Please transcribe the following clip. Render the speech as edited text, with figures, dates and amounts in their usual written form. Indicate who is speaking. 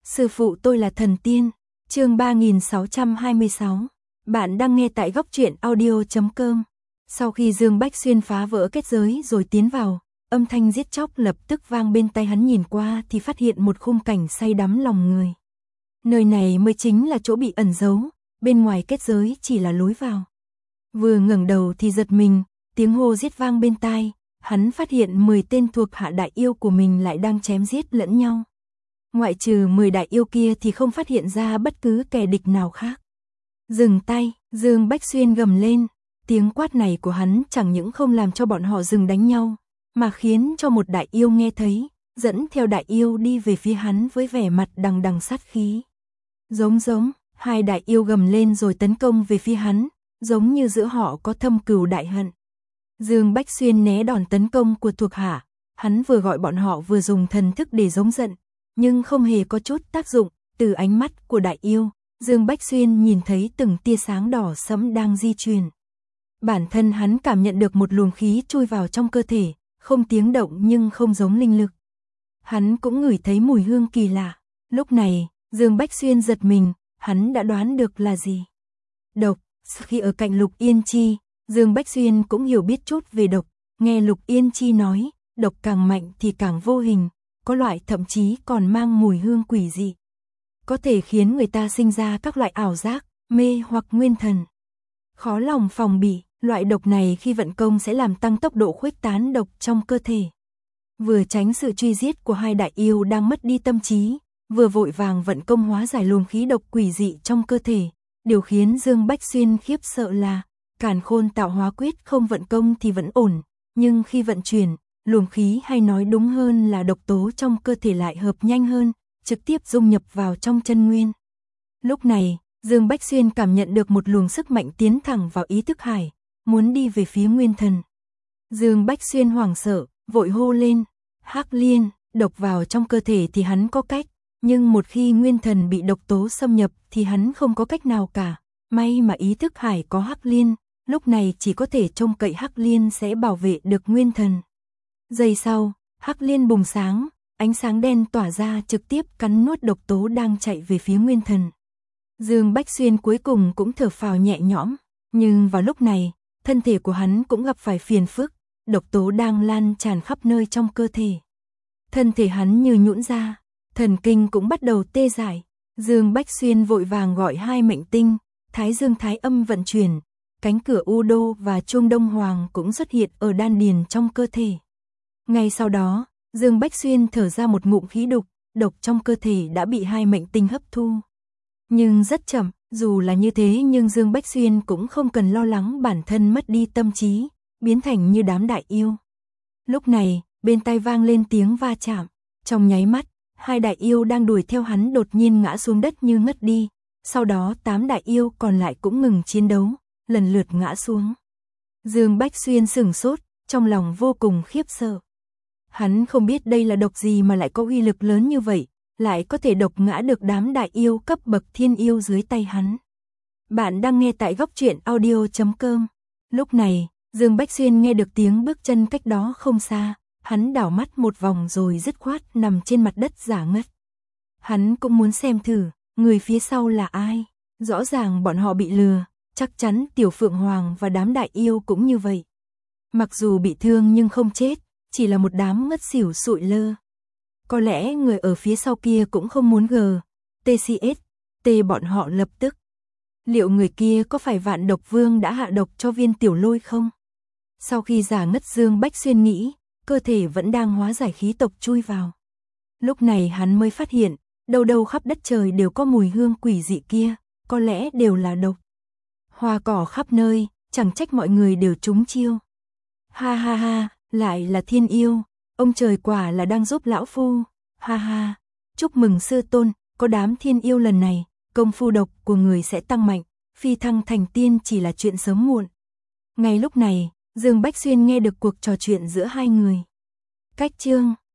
Speaker 1: Sư phụ tôi là thần tiên. Chương 3626. Bạn đang nghe tại góc truyện audio.com. Sau khi Dương Bách Xuyên phá vỡ kết giới rồi tiến vào, âm thanh giết chóc lập tức vang bên tai hắn, nhìn qua thì phát hiện một khung cảnh say đắm lòng người. Nơi này mới chính là chỗ bị ẩn giấu, bên ngoài kết giới chỉ là lối vào. Vừa ngẩng đầu thì giật mình, tiếng hô giết vang bên tai, hắn phát hiện 10 tên thuộc hạ đại yêu của mình lại đang chém giết lẫn nhau. Ngoại trừ 10 đại yêu kia thì không phát hiện ra bất cứ kẻ địch nào khác. Dừng tay, Dương Bách Xuyên gầm lên, tiếng quát này của hắn chẳng những không làm cho bọn họ dừng đánh nhau, mà khiến cho một đại yêu nghe thấy, dẫn theo đại yêu đi về phía hắn với vẻ mặt đằng đằng sát khí. Giống, hai đại yêu gầm lên rồi tấn công về phía hắn, giống như giữa họ có thâm cừu đại hận. Dương Bách Xuyên né đòn tấn công của thuộc hạ, hắn vừa gọi bọn họ vừa dùng thần thức để giống giận, nhưng không hề có chút tác dụng. Từ ánh mắt của đại yêu, Dương Bách Xuyên nhìn thấy từng tia sáng đỏ sẫm đang di chuyển. Bản thân hắn cảm nhận được một luồng khí chui vào trong cơ thể, không tiếng động nhưng không giống linh lực. Hắn cũng ngửi thấy mùi hương kỳ lạ. Lúc này, Dương Bách Xuyên giật mình, hắn đã đoán được là gì. Độc. Khi ở cạnh Lục Yên Chi, Dương Bách Xuyên cũng hiểu biết chút về độc. Nghe Lục Yên Chi nói, độc càng mạnh thì càng vô hình, có loại thậm chí còn mang mùi hương quỷ dị, có thể khiến người ta sinh ra các loại ảo giác, mê hoặc nguyên thần. Khó lòng phòng bị, loại độc này khi vận công sẽ làm tăng tốc độ khuếch tán độc trong cơ thể. Vừa tránh sự truy giết của hai đại yêu đang mất đi tâm trí, vừa vội vàng vận công hóa giải luồng khí độc quỷ dị trong cơ thể. Điều khiến Dương Bách Xuyên khiếp sợ là, Càn Khôn Tạo Hóa Quyết không vận công thì vẫn ổn, nhưng khi vận chuyển, luồng khí hay nói đúng hơn là độc tố trong cơ thể lại hợp nhanh hơn, trực tiếp dung nhập vào trong chân nguyên. Lúc này, Dương Bách Xuyên cảm nhận được một luồng sức mạnh tiến thẳng vào ý thức hải, muốn đi về phía nguyên thần. Dương Bách Xuyên hoảng sợ, vội hô lên, Hắc Liên. Độc vào trong cơ thể thì hắn có cách, nhưng một khi nguyên thần bị độc tố xâm nhập thì hắn không có cách nào cả. May mà ý thức hải có Hắc Liên, lúc này chỉ có thể trông cậy Hắc Liên sẽ bảo vệ được nguyên thần. Giây sau, Hắc Liên bùng sáng, ánh sáng đen tỏa ra trực tiếp cắn nuốt độc tố đang chạy về phía nguyên thần. Dương Bách Xuyên cuối cùng cũng thở phào nhẹ nhõm, nhưng vào lúc này, thân thể của hắn cũng gặp phải phiền phức, độc tố đang lan tràn khắp nơi trong cơ thể. Thân thể hắn như nhũn ra, thần kinh cũng bắt đầu tê dại. Dương Bách Xuyên vội vàng gọi hai mệnh tinh, Thái Dương Thái Âm vận chuyển, cánh cửa U Đô và chuông Đông Hoàng cũng xuất hiện ở đan điền trong cơ thể. Ngay sau đó, Dương Bách Xuyên thở ra một ngụm khí độc trong cơ thể đã bị hai mệnh tinh hấp thu. Nhưng rất chậm, dù là như thế nhưng Dương Bách Xuyên cũng không cần lo lắng bản thân mất đi tâm trí, biến thành như đám đại yêu. Lúc này, bên tai vang lên tiếng va chạm, trong nháy mắt, hai đại yêu đang đuổi theo hắn đột nhiên ngã xuống đất như ngất đi, sau đó 8 đại yêu còn lại cũng ngừng chiến đấu, lần lượt ngã xuống. Dương Bách Xuyên sửng sốt, trong lòng vô cùng khiếp sợ. Hắn không biết đây là độc gì mà lại có uy lực lớn như vậy, lại có thể độc ngã được đám đại yêu cấp bậc thiên yêu dưới tay hắn. Bạn đang nghe tại góc truyện audio.com. Lúc này, Dương Bách Xuyên nghe được tiếng bước chân cách đó không xa, hắn đảo mắt một vòng rồi dứt khoát nằm trên mặt đất giả ngất. Hắn cũng muốn xem thử, người phía sau là ai. Rõ ràng bọn họ bị lừa, chắc chắn Tiểu Phượng Hoàng và đám đại yêu cũng như vậy. Mặc dù bị thương nhưng không chết, chỉ là một đám ngất xỉu sụi lơ. Có lẽ người ở phía sau kia cũng không muốn TCS bọn họ lập tức. Liệu người kia có phải Vạn Độc Vương đã hạ độc cho Viên Tiểu Lôi không? Sau khi giả ngất, Dương Bách Xuyên nghĩ, cơ thể vẫn đang hóa giải khí tộc chui vào. Lúc này hắn mới phát hiện, đâu đâu khắp đất trời đều có mùi hương quỷ dị kia, có lẽ đều là độc. Hoa cỏ khắp nơi, chẳng trách mọi người đều trúng chiêu. Ha ha ha, lại là thiên yêu, ông trời quả là đang giúp lão phu. Ha ha, chúc mừng sư tôn, có đám thiên yêu lần này, công phu độc của người sẽ tăng mạnh, phi thăng thành tiên chỉ là chuyện sớm muộn. Ngay lúc này, Dương Bách Xuyên nghe được cuộc trò chuyện giữa hai người. Cách chương